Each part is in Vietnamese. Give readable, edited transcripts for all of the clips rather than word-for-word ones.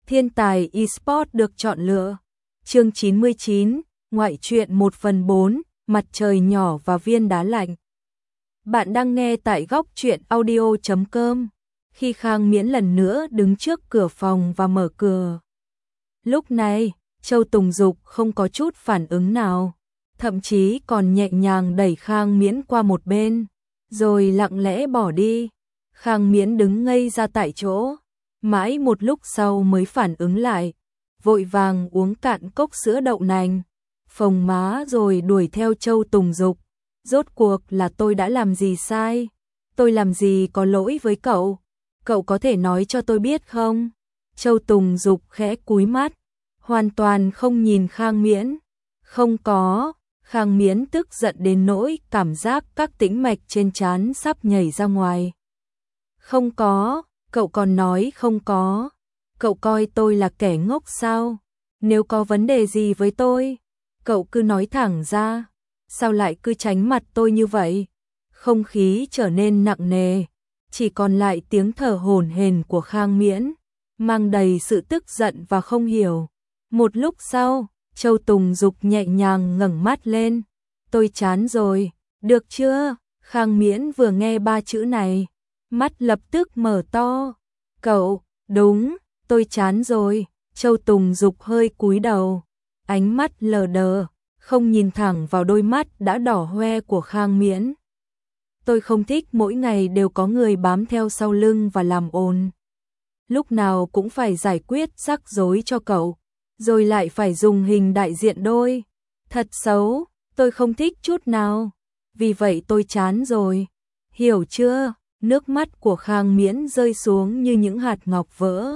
Thiên tài eSports được chọn lựa. Chương 99, ngoại truyện 1/4, mặt trời nhỏ và viên đá lạnh. Bạn đang nghe tại góc truyện audio.com. Khi Khang Miễn lần nữa đứng trước cửa phòng và mở cửa. Lúc này, Châu Tùng Dục không có chút phản ứng nào, thậm chí còn nhẹ nhàng đẩy Khang Miễn qua một bên, rồi lặng lẽ bỏ đi. Khang Miễn đứng ngây ra tại chỗ, mãi một lúc sau mới phản ứng lại, vội vàng uống cạn cốc sữa đậu nành, phồng má rồi đuổi theo Châu Tùng Dục. Rốt cuộc là tôi đã làm gì sai? Tôi làm gì có lỗi với cậu? Cậu có thể nói cho tôi biết không? Châu Tùng Dục khẽ cúi mắt, hoàn toàn không nhìn Khang Miễn. Không có. Khang Miễn tức giận đến nỗi cảm giác các tĩnh mạch trên trán sắp nhảy ra ngoài. Không có, cậu còn nói không có. Cậu coi tôi là kẻ ngốc sao? Nếu có vấn đề gì với tôi, cậu cứ nói thẳng ra. Sao lại cứ tránh mặt tôi như vậy? Không khí trở nên nặng nề, chỉ còn lại tiếng thở hổn hển của Khang Miễn, mang đầy sự tức giận và không hiểu. Một lúc sau, Châu Tùng Dục nhẹ nhàng ngẩng mắt lên. Tôi chán rồi, được chưa? Khang Miễn vừa nghe ba chữ này, mắt lập tức mở to. Cậu, đúng, tôi chán rồi. Châu Tùng Dục hơi cúi đầu, ánh mắt lờ đờ, không nhìn thẳng vào đôi mắt đã đỏ hoe của Khang Miễn. Tôi không thích mỗi ngày đều có người bám theo sau lưng và làm ồn. Lúc nào cũng phải giải quyết rắc rối cho cậu, rồi lại phải dùng hình đại diện đôi. Thật xấu, tôi không thích chút nào. Vì vậy tôi chán rồi. Hiểu chưa? Nước mắt của Khang Miễn rơi xuống như những hạt ngọc vỡ.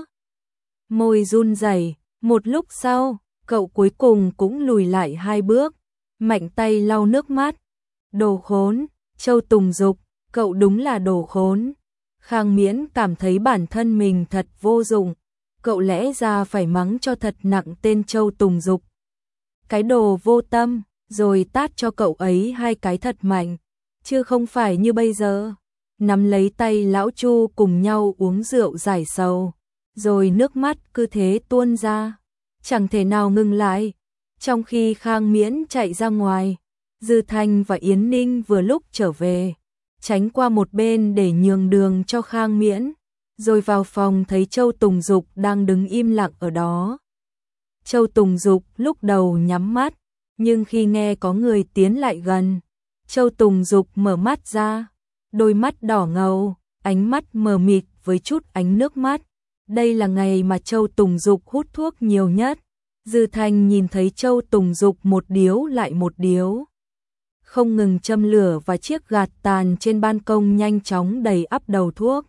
Môi run rẩy, một lúc sau, cậu cuối cùng cũng lùi lại 2 bước, mạnh tay lau nước mắt. Đồ khốn, Châu Tùng Dục, cậu đúng là đồ khốn. Khang Miễn cảm thấy bản thân mình thật vô dụng, cậu lẽ ra phải mắng cho thật nặng tên Châu Tùng Dục. Cái đồ vô tâm, rồi tát cho cậu ấy 2 cái thật mạnh, chứ không phải như bây giờ. Nắm lấy tay lão Chu cùng nhau uống rượu giải sầu, rồi nước mắt cứ thế tuôn ra, chẳng thể nào ngừng lại. Trong khi Khang Miễn chạy ra ngoài, Dư Thanh và Yến Ninh vừa lúc trở về, tránh qua một bên để nhường đường cho Khang Miễn, rồi vào phòng thấy Châu Tùng Dục đang đứng im lặng ở đó. Châu Tùng Dục lúc đầu nhắm mắt, nhưng khi nghe có người tiến lại gần, Châu Tùng Dục mở mắt ra, đôi mắt đỏ ngầu, ánh mắt mờ mịt với chút ánh nước mắt. Đây là ngày mà Châu Tùng Dục hút thuốc nhiều nhất. Dư Thanh nhìn thấy Châu Tùng Dục một điếu lại một điếu, không ngừng châm lửa và chiếc gạt tàn trên ban công nhanh chóng đầy ắp đầu thuốc.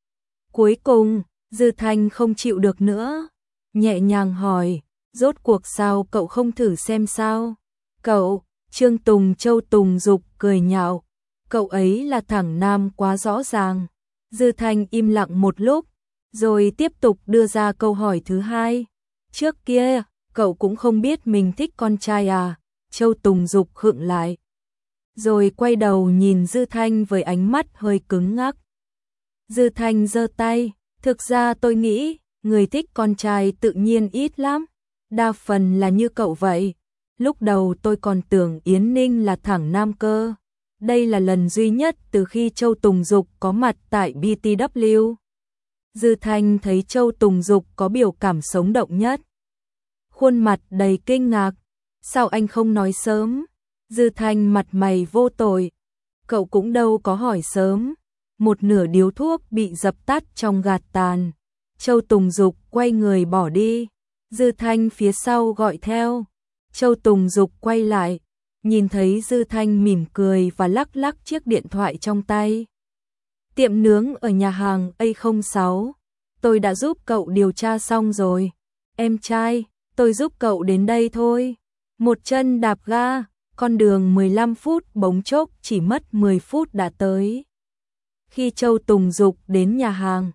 Cuối cùng, Dư Thanh không chịu được nữa, nhẹ nhàng hỏi, rốt cuộc sao cậu không thử xem sao? Cậu, Châu Tùng Dục cười nhạo, cậu ấy là thẳng nam quá rõ ràng. Dư Thanh im lặng một lúc, rồi tiếp tục đưa ra câu hỏi thứ hai. Trước kia, cậu cũng không biết mình thích con trai à? Châu Tùng Dục khựng lại, rồi quay đầu nhìn Dư Thanh với ánh mắt hơi cứng ngắc. Dư Thanh giơ tay, thực ra tôi nghĩ, người thích con trai tự nhiên ít lắm, đa phần là như cậu vậy. Lúc đầu tôi còn tưởng Yến Ninh là thẳng nam cơ. Đây là lần duy nhất từ khi Châu Tùng Dục có mặt tại BTW. Dư Thanh thấy Châu Tùng Dục có biểu cảm sống động nhất, khuôn mặt đầy kinh ngạc. Sao anh không nói sớm? Dư Thanh mặt mày vô tội. Cậu cũng đâu có hỏi sớm. Một nửa điếu thuốc bị dập tắt trong gạt tàn. Châu Tùng Dục quay người bỏ đi. Dư Thanh phía sau gọi theo. Châu Tùng Dục quay lại, nhìn thấy Dư Thanh mỉm cười và lắc lắc chiếc điện thoại trong tay. Tiệm nướng ở nhà hàng A06. Tôi đã giúp cậu điều tra xong rồi. Em trai, tôi giúp cậu đến đây thôi. Một chân đạp ga, con đường 15 phút bỗng chốc chỉ mất 10 phút đã tới. Khi Châu Tùng Dục đến nhà hàng,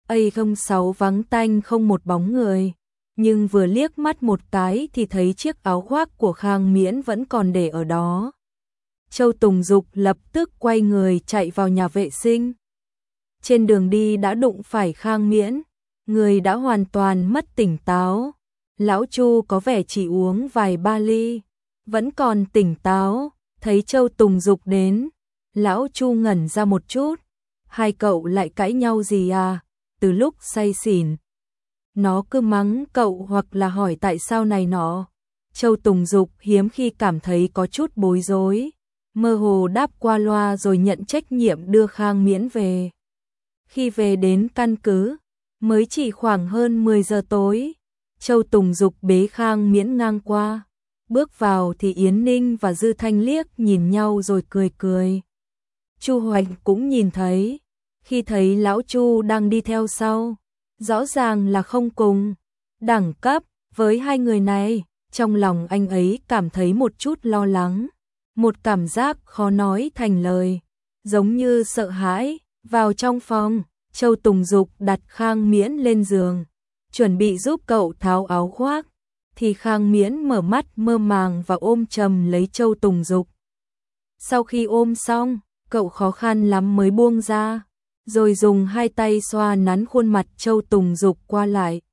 A06 vắng tanh không một bóng người, nhưng vừa liếc mắt một cái thì thấy chiếc áo khoác của Khang Miễn vẫn còn để ở đó. Châu Tùng Dục lập tức quay người chạy vào nhà vệ sinh. Trên đường đi đã đụng phải Khang Miễn. người đã hoàn toàn mất tỉnh táo. Lão Chu có vẻ chỉ uống vài ba ly, vẫn còn tỉnh táo, thấy Châu Tùng Dục đến. Lão Chu ngẩn ra một chút, hai cậu lại cãi nhau gì à, từ lúc say xỉn. Nó cứ mắng cậu hoặc là hỏi tại sao này nọ. Châu Tùng Dục hiếm khi cảm thấy có chút bối rối, mơ hồ đáp qua loa rồi nhận trách nhiệm đưa Khang Miễn về. Khi về đến căn cứ, mới chỉ khoảng hơn 10 giờ tối, Châu Tùng Dục bế Khang Miễn ngang qua. Bước vào thì Yến Ninh và Dư Thanh liếc nhìn nhau rồi cười cười. Chu Hoành cũng nhìn thấy, khi thấy lão Chu đang đi theo sau, rõ ràng là không cùng đẳng cấp với hai người này, trong lòng anh ấy cảm thấy một chút lo lắng, một cảm giác khó nói thành lời, giống như sợ hãi. Vào trong phòng, Châu Tùng Dục đặt Khang Miễn lên giường, chuẩn bị giúp cậu tháo áo khoác, thì Khang Miễn mở mắt mơ màng và ôm chầm lấy Châu Tùng Dục. Sau khi ôm xong, cậu khó khăn lắm mới buông ra, rồi dùng hai tay xoa nắn khuôn mặt Châu Tùng Dục qua lại.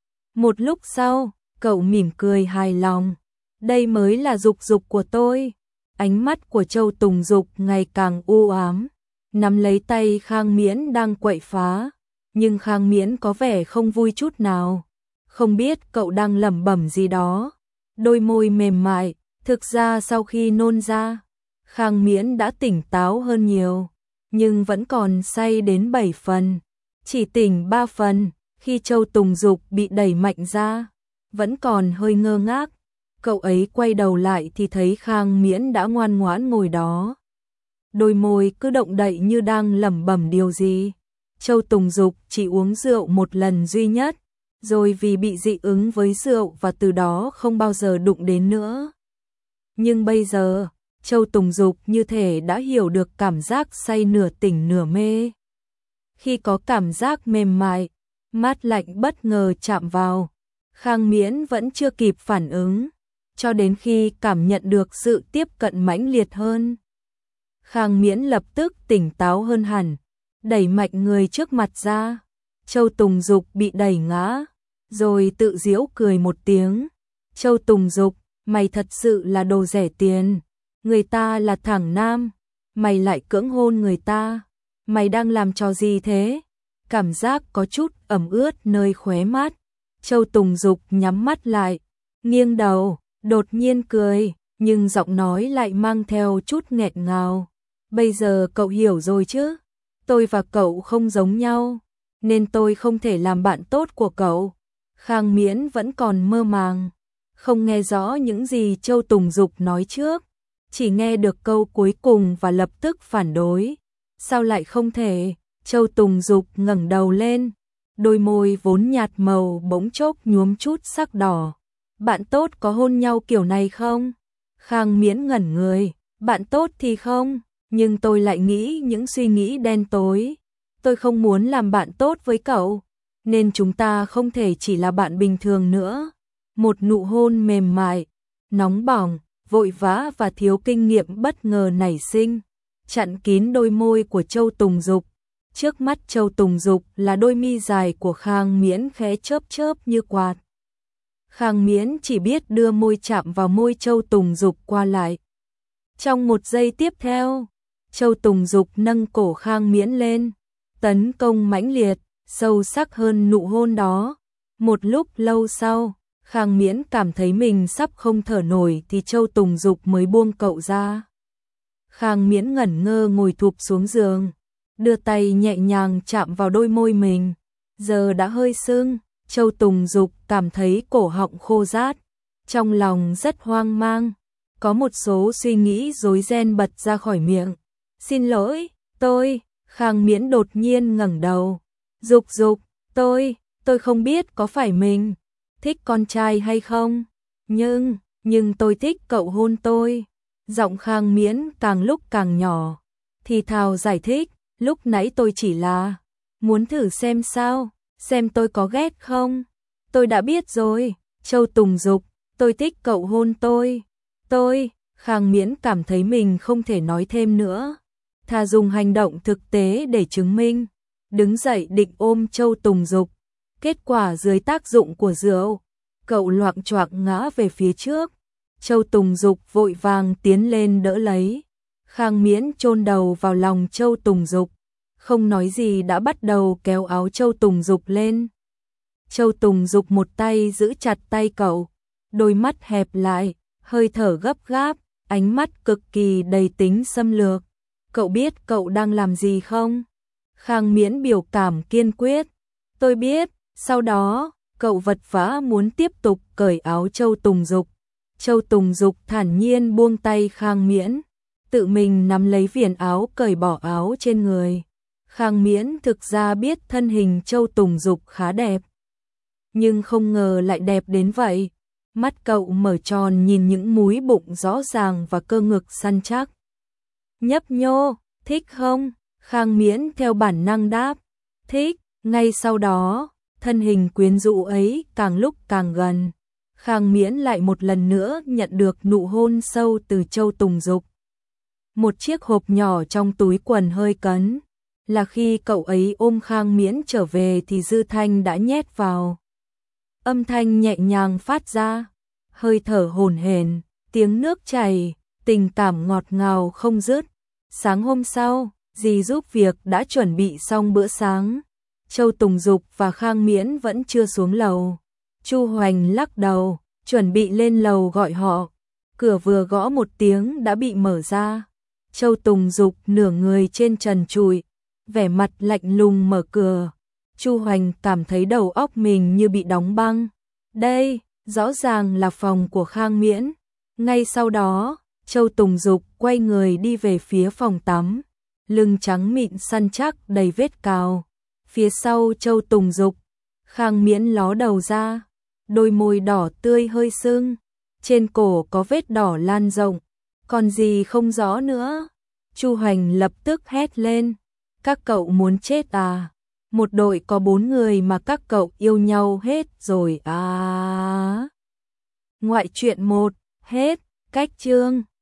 Một lúc sau, cậu mỉm cười hài lòng. Đây mới là Dục Dục của tôi. Ánh mắt của Châu Tùng Dục ngày càng u ám, nắm lấy tay Khang Miễn đang quậy phá, nhưng Khang Miễn có vẻ không vui chút nào. Không biết cậu đang lẩm bẩm gì đó, đôi môi mềm mại, thực ra sau khi nôn ra, Khang Miễn đã tỉnh táo hơn nhiều, nhưng vẫn còn say đến 7 phần, chỉ tỉnh 3 phần, khi Châu Tùng Dục bị đẩy mạnh ra, vẫn còn hơi ngơ ngác. Cậu ấy quay đầu lại thì thấy Khang Miễn đã ngoan ngoãn ngồi đó. Đôi môi cứ động đậy như đang lẩm bẩm điều gì. Châu Tùng Dục chỉ uống rượu một lần duy nhất, rồi vì bị dị ứng với rượu và từ đó không bao giờ đụng đến nữa. Nhưng bây giờ, Châu Tùng Dục như thể đã hiểu được cảm giác say nửa tỉnh nửa mê. Khi có cảm giác mềm mại, mát lạnh bất ngờ chạm vào, Khang Miễn vẫn chưa kịp phản ứng, cho đến khi cảm nhận được sự tiếp cận mãnh liệt hơn. Khang Miễn lập tức tỉnh táo hơn hẳn, đẩy mạnh người trước mặt ra. Châu Tùng Dục bị đẩy ngã, rồi tự giễu cười một tiếng. Châu Tùng Dục, mày thật sự là đồ rẻ tiền. Người ta là thẳng nam, mày lại cưỡng hôn người ta. Mày đang làm trò gì thế? Cảm giác có chút ẩm ướt nơi khóe mắt. Châu Tùng Dục nhắm mắt lại, nghiêng đầu, đột nhiên cười, nhưng giọng nói lại mang theo chút nghẹn ngào. Bây giờ cậu hiểu rồi chứ? Tôi và cậu không giống nhau, nên tôi không thể làm bạn tốt của cậu. Khang Miễn vẫn còn mơ màng, không nghe rõ những gì Châu Tùng Dục nói trước, chỉ nghe được câu cuối cùng và lập tức phản đối. Sao lại không thể? Châu Tùng Dục ngẩng đầu lên, đôi môi vốn nhạt màu bỗng chốc nhuốm chút sắc đỏ. Bạn tốt có hôn nhau kiểu này không? Khang Miễn ngẩn người, bạn tốt thì không, nhưng tôi lại nghĩ những suy nghĩ đen tối. Tôi không muốn làm bạn tốt với cậu, nên chúng ta không thể chỉ là bạn bình thường nữa. Một nụ hôn mềm mại, nóng bỏng, vội vã và thiếu kinh nghiệm bất ngờ nảy sinh, chặn kín đôi môi của Châu Tùng Dục. Trước mắt Châu Tùng Dục là đôi mi dài của Khang Miễn khẽ chớp chớp như quạt. Khang Miễn chỉ biết đưa môi chạm vào môi Châu Tùng Dục qua lại. Trong một giây tiếp theo, Châu Tùng Dục nâng cổ Khang Miễn lên, tấn công mãnh liệt, sâu sắc hơn nụ hôn đó. Một lúc lâu sau, Khang Miễn cảm thấy mình sắp không thở nổi thì Châu Tùng Dục mới buông cậu ra. Khang Miễn ngẩn ngơ ngồi thụp xuống giường, đưa tay nhẹ nhàng chạm vào đôi môi mình. Giờ đã hơi sưng, Châu Tùng Dục cảm thấy cổ họng khô rát, trong lòng rất hoang mang, có một số suy nghĩ rối ren bật ra khỏi miệng. Xin lỗi, Khang Miễn đột nhiên ngẩng đầu. Dục Dục, tôi không biết có phải mình thích con trai hay không, nhưng tôi thích cậu hôn tôi. Giọng Khang Miễn càng lúc càng nhỏ, thì thào giải thích, lúc nãy tôi chỉ là muốn thử xem sao, xem tôi có ghét không. Tôi đã biết rồi, Châu Tùng Dục, tôi thích cậu hôn tôi. Khang Miễn cảm thấy mình không thể nói thêm nữa, thà dùng hành động thực tế để chứng minh. Đứng dậy định ôm Châu Tùng Dục, Kết quả dưới tác dụng của rượu, cậu loạng choạng ngã về phía trước. Châu Tùng Dục vội vàng tiến lên đỡ lấy. Khang Miễn chôn đầu vào lòng Châu Tùng Dục, không nói gì đã bắt đầu kéo áo Châu Tùng Dục lên. Châu Tùng Dục một tay giữ chặt tay cậu, đôi mắt hẹp lại, hơi thở gấp gáp, ánh mắt cực kỳ đầy tính xâm lược. Cậu biết cậu đang làm gì không? Khang Miễn biểu cảm kiên quyết. Tôi biết. Sau đó, cậu vật vã muốn tiếp tục cởi áo Châu Tùng Dục. Châu Tùng Dục thản nhiên buông tay Khang Miễn, tự mình nắm lấy viền áo cởi bỏ áo trên người. Khang Miễn thực ra biết thân hình Châu Tùng Dục khá đẹp, nhưng không ngờ lại đẹp đến vậy. Mắt cậu mở tròn nhìn những múi bụng rõ ràng và cơ ngực săn chắc. Nhấp nhô, thích không? Khang Miễn theo bản năng đáp, thích. Ngay sau đó, thân hình quyến rũ ấy càng lúc càng gần. Khang Miễn lại một lần nữa nhận được nụ hôn sâu từ Châu Tùng Dục. Một chiếc hộp nhỏ trong túi quần hơi cấn, là khi cậu ấy ôm Khang Miễn trở về thì Dư Thanh đã nhét vào. Âm thanh nhẹ nhàng phát ra, hơi thở hổn hển, tiếng nước chảy, tình cảm ngọt ngào không dứt. Sáng hôm sau, dì giúp việc đã chuẩn bị xong bữa sáng. Châu Tùng Dục và Khang Miễn vẫn chưa xuống lầu. Chu Hoành lắc đầu, chuẩn bị lên lầu gọi họ. Cửa vừa gõ một tiếng đã bị mở ra. Châu Tùng Dục nửa người trên trần trụi, vẻ mặt lạnh lùng mở cửa. Chu Hoành cảm thấy đầu óc mình như bị đóng băng. Đây, rõ ràng là phòng của Khang Miễn. Ngay sau đó, Châu Tùng Dục quay người đi về phía phòng tắm. Lưng trắng mịn săn chắc đầy vết cào. Phía sau Châu Tùng Dục, Khang Miễn ló đầu ra, đôi môi đỏ tươi hơi sưng, trên cổ có vết đỏ lan rộng, còn gì không rõ nữa. Chu Hoành lập tức hét lên, các cậu muốn chết à? Một đội có 4 người mà các cậu yêu nhau hết rồi à? Ngoại truyện 1, hết, cách chương.